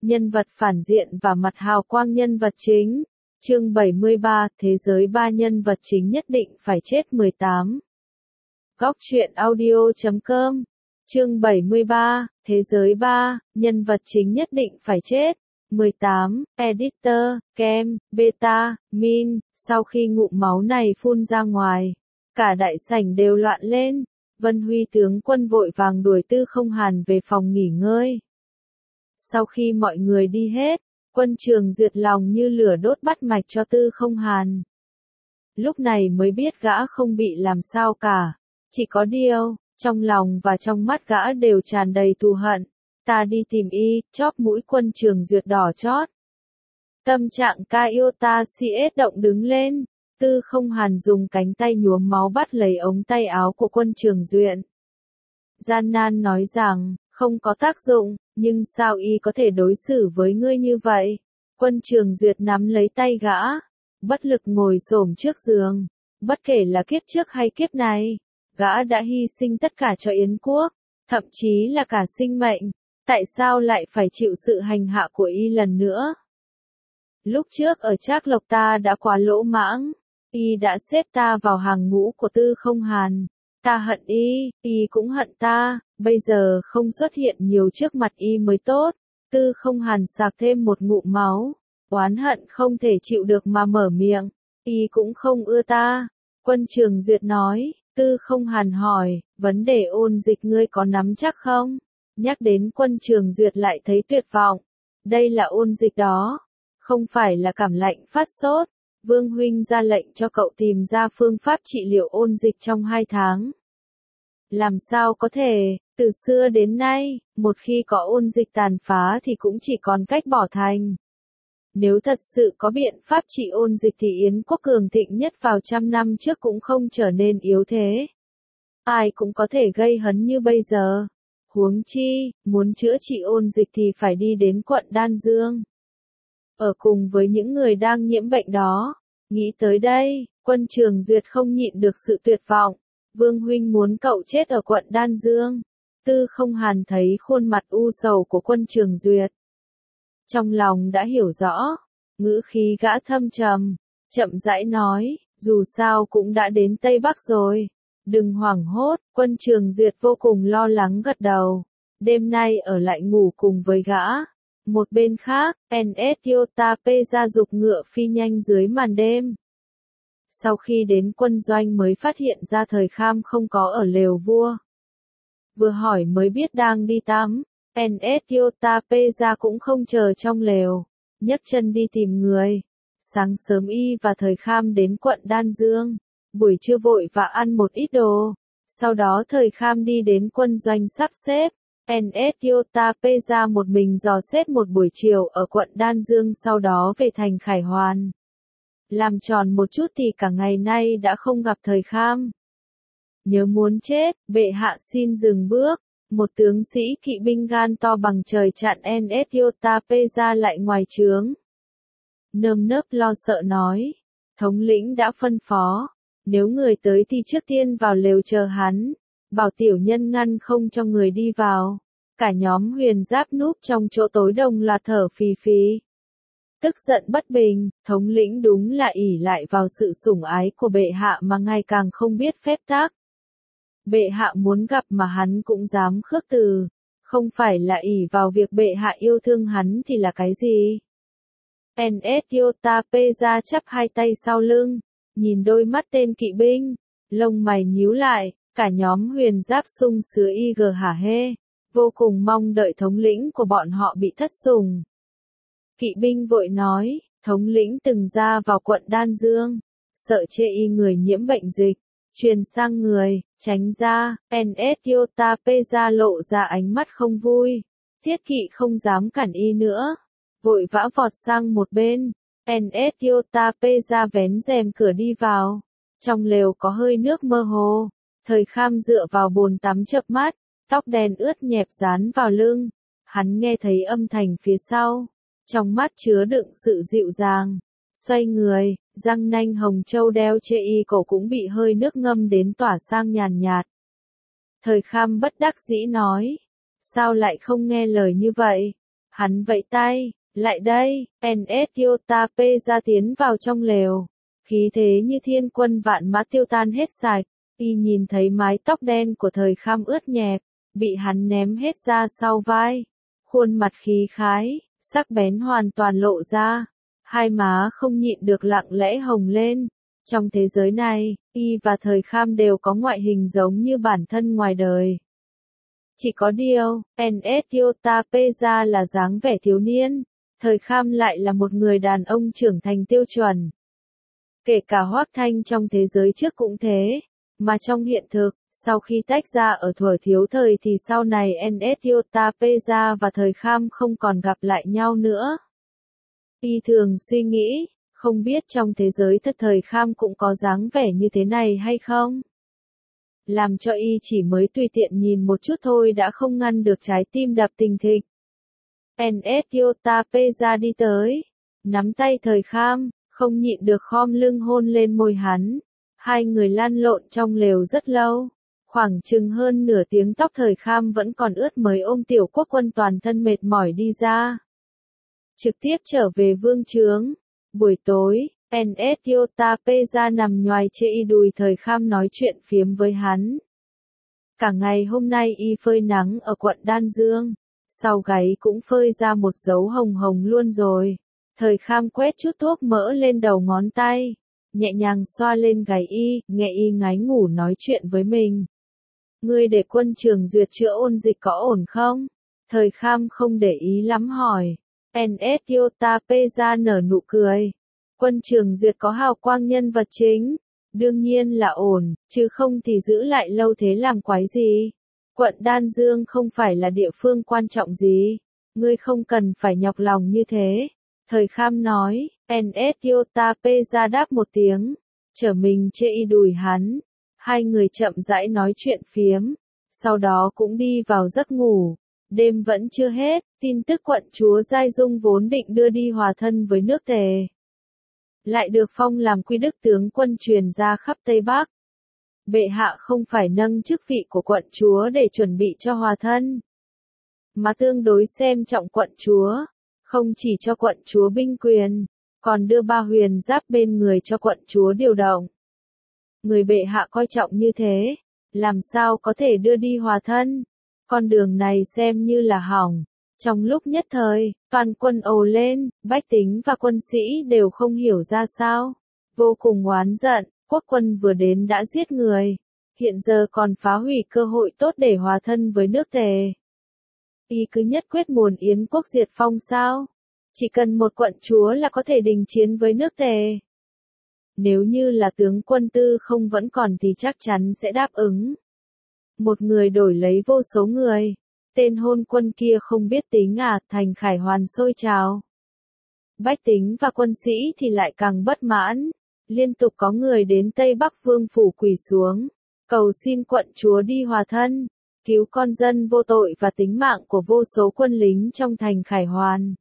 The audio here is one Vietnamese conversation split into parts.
nhân vật phản diện và mặt hào quang nhân vật chính. Chương 73, thế giới 3 nhân vật chính nhất định phải chết 18. Góc truyện audio.com. Chương 73, thế giới 3, nhân vật chính nhất định phải chết. 18, Editor, Kem, Beta, Min, sau khi ngụm máu này phun ra ngoài, cả đại sảnh đều loạn lên. Vân Huy tướng quân vội vàng đuổi Tư Không Hàn về phòng nghỉ ngơi. Sau khi mọi người đi hết, Quân Trường Duyệt lòng như lửa đốt bắt mạch cho Tư Không Hàn. Lúc này mới biết gã không bị làm sao cả, chỉ có điều, trong lòng và trong mắt gã đều tràn đầy thù hận. Ta đi tìm y, chóp mũi Quân Trường Duyệt đỏ chót. Tâm trạng Kaiota CS động đứng lên. Tư Không Hàn dùng cánh tay nhuốm máu bắt lấy ống tay áo của Quân Trường Duyệt. Gian nan nói rằng, không có tác dụng, nhưng sao y có thể đối xử với ngươi như vậy? Quân Trường Duyệt nắm lấy tay gã, bất lực ngồi xổm trước giường. Bất kể là kiếp trước hay kiếp này, gã đã hy sinh tất cả cho Yến quốc, thậm chí là cả sinh mệnh. Tại sao lại phải chịu sự hành hạ của y lần nữa? Lúc trước ở Trác Lộc ta đã quá lỗ mãng. Y đã xếp ta vào hàng ngũ của Tư Không Hàn. Ta hận y cũng hận ta, bây giờ không xuất hiện nhiều trước mặt y mới tốt. Tư Không Hàn sạc thêm một ngụm máu, oán hận không thể chịu được mà mở miệng. Y cũng không ưa ta. Quân Trường Duyệt nói. Tư Không Hàn hỏi, vấn đề ôn dịch ngươi có nắm chắc không? Nhắc đến Quân Trường Duyệt lại thấy tuyệt vọng. Đây là ôn dịch đó, không phải là cảm lạnh phát sốt. Vương huynh ra lệnh cho cậu tìm ra phương pháp trị liệu ôn dịch trong 2 tháng. Làm sao có thể, từ xưa đến nay, một khi có ôn dịch tàn phá thì cũng chỉ còn cách bỏ thành. Nếu thật sự có biện pháp trị ôn dịch thì Yến quốc cường thịnh nhất vào 100 năm trước cũng không trở nên yếu thế. Ai cũng có thể gây hấn như bây giờ. Huống chi, muốn chữa trị ôn dịch thì phải đi đến quận Đan Dương. Ở cùng với những người đang nhiễm bệnh đó. Nghĩ tới đây, Quân Trường Duyệt không nhịn được sự tuyệt vọng. Vương huynh muốn cậu chết ở quận Đan Dương. Tư Không Hàn thấy khuôn mặt u sầu của Quân Trường Duyệt. Trong lòng đã hiểu rõ, ngữ khí gã thâm trầm, chậm rãi nói, dù sao cũng đã đến Tây Bắc rồi. Đừng hoảng hốt, Quân Trường Duyệt vô cùng lo lắng gật đầu. Đêm nay ở lại ngủ cùng với gã. Một bên khác, NSYOTP ra dục ngựa phi nhanh dưới màn đêm. Sau khi đến quân doanh mới phát hiện ra Thời Kham không có ở lều vua. Vừa hỏi mới biết đang đi tắm, NSYOTP ra cũng không chờ trong lều, nhấc chân đi tìm người. Sáng sớm y và Thời Kham đến quận Đan Dương, buổi trưa vội và ăn một ít đồ. Sau đó Thời Kham đi đến quân doanh sắp xếp. NSYOTP ra một mình dò xét một buổi chiều ở quận Đan Dương, sau đó về thành Khải Hoàn. Làm tròn một chút thì cả ngày nay đã không gặp Thời Kham. Nhớ muốn chết, bệ hạ xin dừng bước. Một tướng sĩ kỵ binh gan to bằng trời chặn NSYOTP ra lại ngoài trướng. Nơm nớp lo sợ nói. Thống lĩnh đã phân phó. Nếu người tới thì trước tiên vào lều chờ hắn. Bảo tiểu nhân ngăn không cho người đi vào. Cả nhóm Huyền Giáp núp trong chỗ tối đồng loạt thở phì phì. Tức giận bất bình, thống lĩnh đúng là ỷ lại vào sự sủng ái của bệ hạ mà ngày càng không biết phép tắc. Bệ hạ muốn gặp mà hắn cũng dám khước từ. Không phải là ỷ vào việc bệ hạ yêu thương hắn thì là cái gì? NSYOTP ra chắp hai tay sau lưng, nhìn đôi mắt tên kỵ binh, lông mày nhíu lại. Cả nhóm Huyền Giáp sung sứa IG hả hê, vô cùng mong đợi thống lĩnh của bọn họ bị thất sủng. Kỵ binh vội nói, thống lĩnh từng ra vào quận Đan Dương, sợ chê y người nhiễm bệnh dịch, truyền sang người, tránh ra. NSYOTP ra lộ ra ánh mắt không vui. Thiết kỵ không dám cản y nữa, vội vã vọt sang một bên. NSYOTP ra vén rèm cửa đi vào. Trong lều có hơi nước mơ hồ. Thời Kham dựa vào bồn tắm chợp mắt, tóc đen ướt nhẹp dán vào lưng. Hắn nghe thấy âm thanh phía sau, trong mắt chứa đựng sự dịu dàng. Xoay người, răng nanh hồng châu đeo chê y cổ cũng bị hơi nước ngâm đến tỏa sang nhàn nhạt. Thời Kham bất đắc dĩ nói, sao lại không nghe lời như vậy? Hắn vẫy tay, lại đây, NSYOTAP ra tiến vào trong lều. Khí thế như thiên quân vạn mã tiêu tan hết sạch. Y nhìn thấy mái tóc đen của Thời Kham ướt nhẹp, bị hắn ném hết ra sau vai. Khuôn mặt khí khái, sắc bén hoàn toàn lộ ra. Hai má không nhịn được lặng lẽ hồng lên. Trong thế giới này, Y và Thời Kham đều có ngoại hình giống như bản thân ngoài đời. Chỉ có điều, NSYOTAP là dáng vẻ thiếu niên, Thời Kham lại là một người đàn ông trưởng thành tiêu chuẩn. Kể cả Hoắc Thanh trong thế giới trước cũng thế, mà trong hiện thực, sau khi tách ra ở thuở thiếu thời thì sau này NSYOTAP và Thời Kham không còn gặp lại nhau nữa. Y thường suy nghĩ, không biết trong thế giới thật Thời Kham cũng có dáng vẻ như thế này hay không? Làm cho Y chỉ mới tùy tiện nhìn một chút thôi đã không ngăn được trái tim đập thình thịch. NSYOTAP đi tới, nắm tay Thời Kham, không nhịn được khom lưng hôn lên môi hắn. Hai người lăn lộn trong lều rất lâu, khoảng chừng hơn nửa tiếng tóc Thời Kham vẫn còn ướt mới ôm Tiểu Quốc Quân toàn thân mệt mỏi đi ra. Trực tiếp trở về vương trướng. Buổi tối, NSYOTAP nằm nhoài chê Y đùi Thời Kham nói chuyện phiếm với hắn. Cả ngày hôm nay Y phơi nắng ở quận Đan Dương, sau gáy cũng phơi ra một dấu hồng hồng luôn rồi. Thời Kham quét chút thuốc mỡ lên đầu ngón tay, nhẹ nhàng xoa lên gáy Y, nghe Y ngái ngủ nói chuyện với mình. Ngươi để Quân Trường Duyệt chữa ôn dịch có ổn không? Thời Kham không để ý lắm hỏi. NSYOTAP nở nụ cười. Quân Trường Duyệt có hào quang nhân vật chính, đương nhiên là ổn, chứ không thì giữ lại lâu thế làm quái gì. Quận Đan Dương không phải là địa phương quan trọng gì, ngươi không cần phải nhọc lòng như thế. Thời Kham nói, NSYOTAP đáp một tiếng, trở mình chê Y đùi hắn. Hai người chậm rãi nói chuyện phiếm, sau đó cũng đi vào giấc ngủ. Đêm vẫn chưa hết, tin tức quận chúa Giai Dung vốn định đưa đi hòa thân với nước Tề, lại được phong làm quy đức tướng quân truyền ra khắp Tây Bắc. Bệ hạ không phải nâng chức vị của quận chúa để chuẩn bị cho hòa thân, mà tương đối xem trọng quận chúa, không chỉ cho quận chúa binh quyền, còn đưa 3 huyền giáp bên người cho quận chúa điều động. Người bệ hạ coi trọng như thế, làm sao có thể đưa đi hòa thân? Con đường này xem như là hỏng. Trong lúc nhất thời, toàn quân ồ lên, bách tính và quân sĩ đều không hiểu ra sao. Vô cùng oán giận, quốc quân vừa đến đã giết người. Hiện giờ còn phá hủy cơ hội tốt để hòa thân với nước Tề. Y cứ nhất quyết muốn Yến quốc diệt phong sao? Chỉ cần một quận chúa là có thể đình chiến với nước Tề. Nếu như là tướng quân Tư Không vẫn còn thì chắc chắn sẽ đáp ứng. Một người đổi lấy vô số người. Tên hôn quân kia không biết tính à, thành khải hoàn sôi trào. Bách tính và quân sĩ thì lại càng bất mãn. Liên tục có người đến Tây Bắc Vương phủ quỳ xuống, cầu xin quận chúa đi hòa thân, cứu con dân vô tội và tính mạng của vô số quân lính trong thành khải hoàn.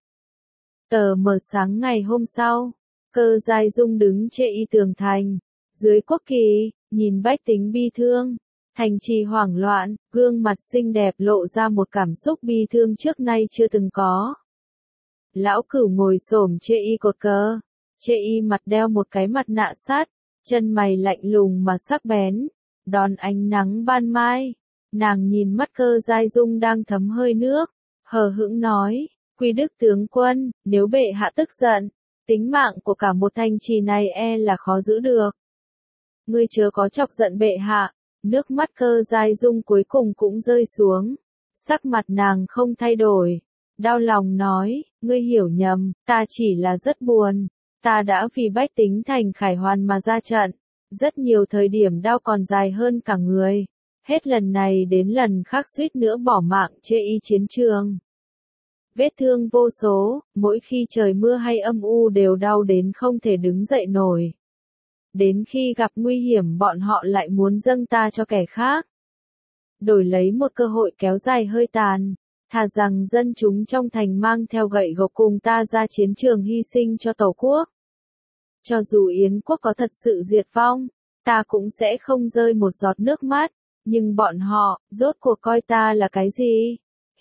Tờ mờ sáng ngày hôm sau, Cơ Giai Dung đứng trên Y tường thành, dưới quốc kỳ, nhìn bách tính bi thương. Thành trì hoảng loạn, gương mặt xinh đẹp lộ ra một cảm xúc bi thương trước nay chưa từng có. Lão Cửu ngồi xổm trên Y cột cờ, trên Y mặt đeo một cái mặt nạ sắt, chân mày lạnh lùng mà sắc bén, đón ánh nắng ban mai. Nàng nhìn mắt Cơ Giai Dung đang thấm hơi nước, hờ hững nói, Quy đức tướng quân, nếu bệ hạ tức giận, tính mạng của cả một thành trì này e là khó giữ được. Ngươi chớ có chọc giận bệ hạ. Nước mắt Cơ Giai Dung cuối cùng cũng rơi xuống. Sắc mặt nàng không thay đổi. Đau lòng nói, ngươi hiểu nhầm, ta chỉ là rất buồn. Ta đã vì bách tính thành khải hoàn mà ra trận. Rất nhiều thời điểm đau còn dài hơn cả người. Hết lần này đến lần khác suýt nữa bỏ mạng trên Y chiến trường. Vết thương vô số, mỗi khi trời mưa hay âm u đều đau đến không thể đứng dậy nổi. Đến khi gặp nguy hiểm bọn họ lại muốn dâng ta cho kẻ khác. Đổi lấy một cơ hội kéo dài hơi tàn, thà rằng dân chúng trong thành mang theo gậy gộc cùng ta ra chiến trường hy sinh cho Tổ quốc. Cho dù Yến quốc có thật sự diệt vong, ta cũng sẽ không rơi một giọt nước mắt, nhưng bọn họ, rốt cuộc coi ta là cái gì?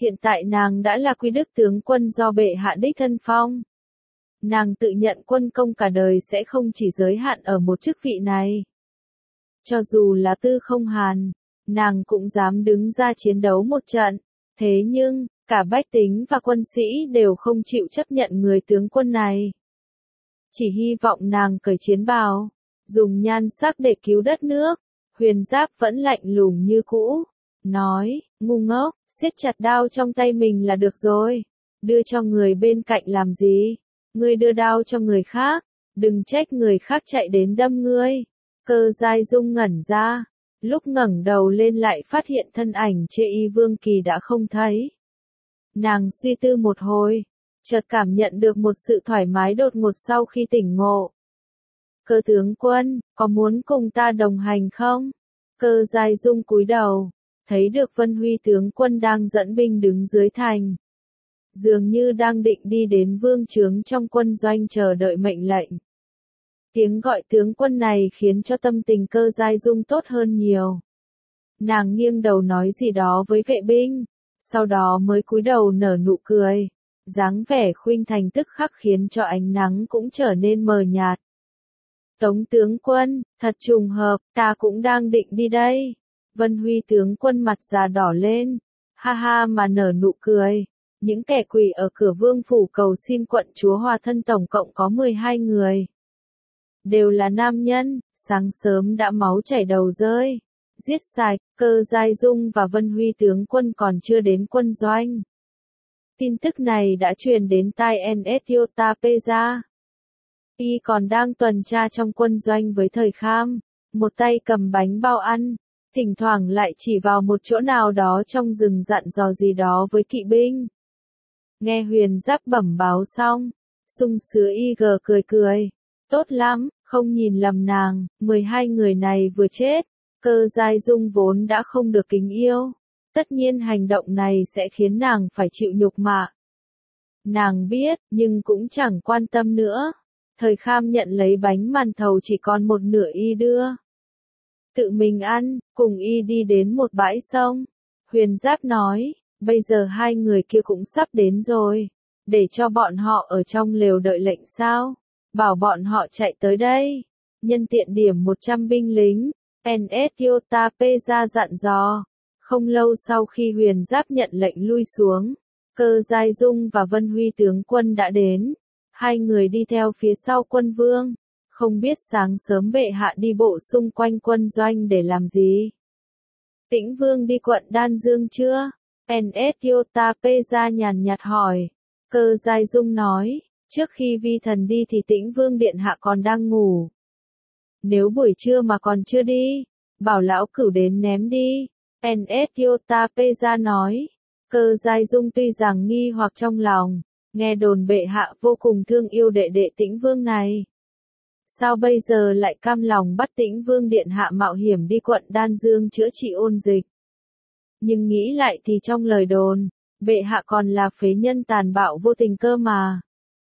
Hiện tại nàng đã là quý đức tướng quân do bệ hạ đích thân phong. Nàng tự nhận quân công cả đời sẽ không chỉ giới hạn ở một chức vị này. Cho dù là Tư Không Hàn, nàng cũng dám đứng ra chiến đấu một trận. Thế nhưng, cả bách tính và quân sĩ đều không chịu chấp nhận người tướng quân này. Chỉ hy vọng nàng cởi chiến bào, dùng nhan sắc để cứu đất nước. Huyền Giáp vẫn lạnh lùng như cũ, nói, ngu ngốc, siết chặt đao trong tay mình là được rồi. Đưa cho người bên cạnh làm gì? Ngươi đưa đao cho người khác, đừng trách người khác chạy đến đâm ngươi. Cơ Giai Dung ngẩn ra, lúc ngẩng đầu lên lại phát hiện thân ảnh Chê Y Vương Kỳ đã không thấy. Nàng suy tư một hồi, chợt cảm nhận được một sự thoải mái đột ngột sau khi tỉnh ngộ. Cơ tướng quân, có muốn cùng ta đồng hành không? Cơ Giai Dung cúi đầu, thấy được Vân Huy tướng quân đang dẫn binh đứng dưới thành. Dường như đang định đi đến vương trướng trong quân doanh chờ đợi mệnh lệnh. Tiếng gọi tướng quân này khiến cho tâm tình Cơ Giai Dung tốt hơn nhiều. Nàng nghiêng đầu nói gì đó với vệ binh, sau đó mới cúi đầu nở nụ cười. Dáng vẻ khuynh thành tức khắc khiến cho ánh nắng cũng trở nên mờ nhạt. Tống tướng quân, thật trùng hợp, ta cũng đang định đi đây. Vân Huy tướng quân mặt già đỏ lên, ha ha mà nở nụ cười. Những kẻ quỳ ở cửa vương phủ cầu xin quận chúa hòa thân tổng cộng có 12 người. Đều là nam nhân, sáng sớm đã máu chảy đầu rơi. Giết sạch, Cơ Giai Dung và Vân Huy tướng quân còn chưa đến quân doanh. Tin tức này đã truyền đến tai N.S. Peza. Y còn đang tuần tra trong quân doanh với Thời Kham, một tay cầm bánh bao ăn, thỉnh thoảng lại chỉ vào một chỗ nào đó trong rừng dặn dò gì đó với kỵ binh. Nghe Huyền Giáp bẩm báo xong, sung sứa IG cười cười, tốt lắm, không nhìn lầm nàng, 12 người này vừa chết, Cơ Giai Dung vốn đã không được kính yêu, tất nhiên hành động này sẽ khiến nàng phải chịu nhục mạ. Nàng biết, nhưng cũng chẳng quan tâm nữa. Thời Kham nhận lấy bánh màn thầu chỉ còn một nửa y đưa. Tự mình ăn, cùng y đi đến một bãi sông. Huyền Giáp nói, bây giờ hai người kia cũng sắp đến rồi. Để cho bọn họ ở trong lều đợi lệnh sao? Bảo bọn họ chạy tới đây. Nhân tiện điểm 100 binh lính. N.S. Peza dặn dò. Không lâu sau khi Huyền Giáp nhận lệnh lui xuống, Cơ Giai Dung và Vân Huy tướng quân đã đến. Hai người đi theo phía sau quân vương. Không biết sáng sớm bệ hạ đi bộ xung quanh quân doanh để làm gì. Tĩnh Vương đi quận Đan Dương chưa? N.S. Peza nhàn nhạt hỏi. Cơ Giai Dung nói, trước khi vi thần đi thì Tĩnh Vương điện hạ còn đang ngủ. Nếu buổi trưa mà còn chưa đi, bảo lão cửu đến ném đi. N.S. Peza nói. Cơ Giai Dung tuy rằng nghi hoặc trong lòng, nghe đồn bệ hạ vô cùng thương yêu đệ đệ Tĩnh Vương này. Sao bây giờ lại cam lòng bắt Tĩnh Vương điện hạ mạo hiểm đi quận Đan Dương chữa trị ôn dịch? Nhưng nghĩ lại thì trong lời đồn, bệ hạ còn là phế nhân tàn bạo vô tình cơ mà.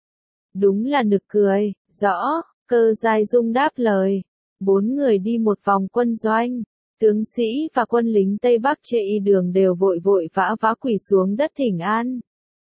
Đúng là nực cười, rõ, Cơ Giai Dung đáp lời. 4 người đi một vòng quân doanh. Tướng sĩ và quân lính Tây Bắc Chê Y đường đều vội vội vã quỳ xuống đất thỉnh an.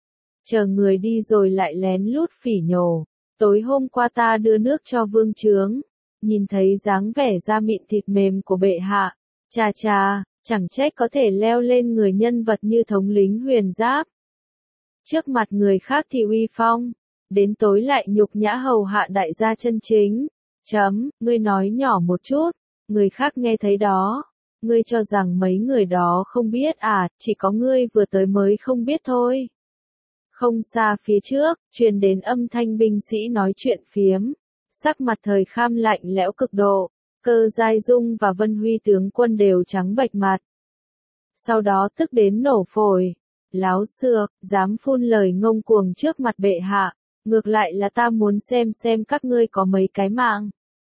Chờ người đi rồi lại lén lút phỉ nhổ. Tối hôm qua ta đưa nước cho vương trướng. Nhìn thấy dáng vẻ da mịn thịt mềm của bệ hạ. Chà chà, chẳng trách có thể leo lên người nhân vật như thống lính Huyền Giáp. Trước mặt người khác thì uy phong. Đến tối lại nhục nhã hầu hạ đại gia chân chính. Ngươi nói nhỏ một chút. Người khác nghe thấy đó. Ngươi cho rằng mấy người đó không biết à, chỉ có ngươi vừa tới mới không biết thôi. Không xa phía trước, truyền đến âm thanh binh sĩ nói chuyện phiếm. Sắc mặt Thời Kham lạnh lẽo cực độ. Cơ Giai Dung và Vân Huy tướng quân đều trắng bệch mặt. Sau đó tức đến nổ phổi. Láo xược, dám phun lời ngông cuồng trước mặt bệ hạ. Ngược lại là ta muốn xem các ngươi có mấy cái mạng.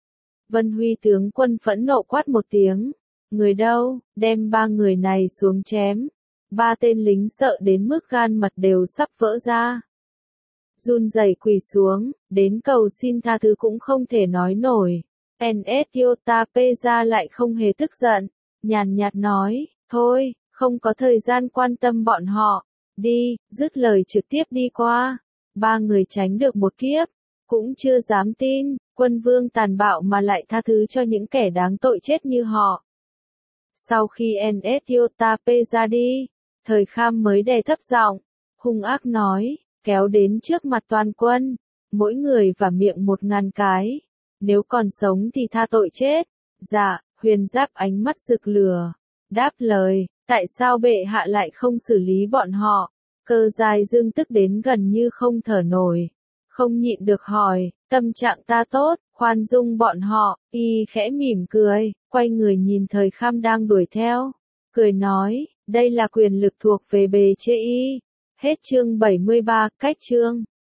Vân Huy tướng quân phẫn nộ quát một tiếng. Người đâu, đem 3 người này xuống chém. 3 tên lính sợ đến mức gan mật đều sắp vỡ ra. Run rẩy quỳ xuống, đến cầu xin tha thứ cũng không thể nói nổi. N.S. Peza lại không hề tức giận, nhàn nhạt nói, thôi, không có thời gian quan tâm bọn họ. Đi, dứt lời trực tiếp đi qua. Ba người tránh được một kiếp. Cũng chưa dám tin, quân vương tàn bạo mà lại tha thứ cho những kẻ đáng tội chết như họ. Sau khi Nsiotapê ra đi, Thời Kham mới đè thấp giọng, hung ác nói, kéo đến trước mặt toàn quân, mỗi người vả miệng 1000 cái, nếu còn sống thì tha tội chết. Dạ, Huyền Giáp ánh mắt rực lửa, đáp lời, tại sao bệ hạ lại không xử lý bọn họ? Cơ Giai Dương tức đến gần như không thở nổi, không nhịn được hỏi, tâm trạng ta tốt, khoan dung bọn họ. Y khẽ mỉm cười, quay người nhìn Thời Kham đang đuổi theo, cười nói, đây là quyền lực thuộc về bề trên y. Hết chương 73, cách chương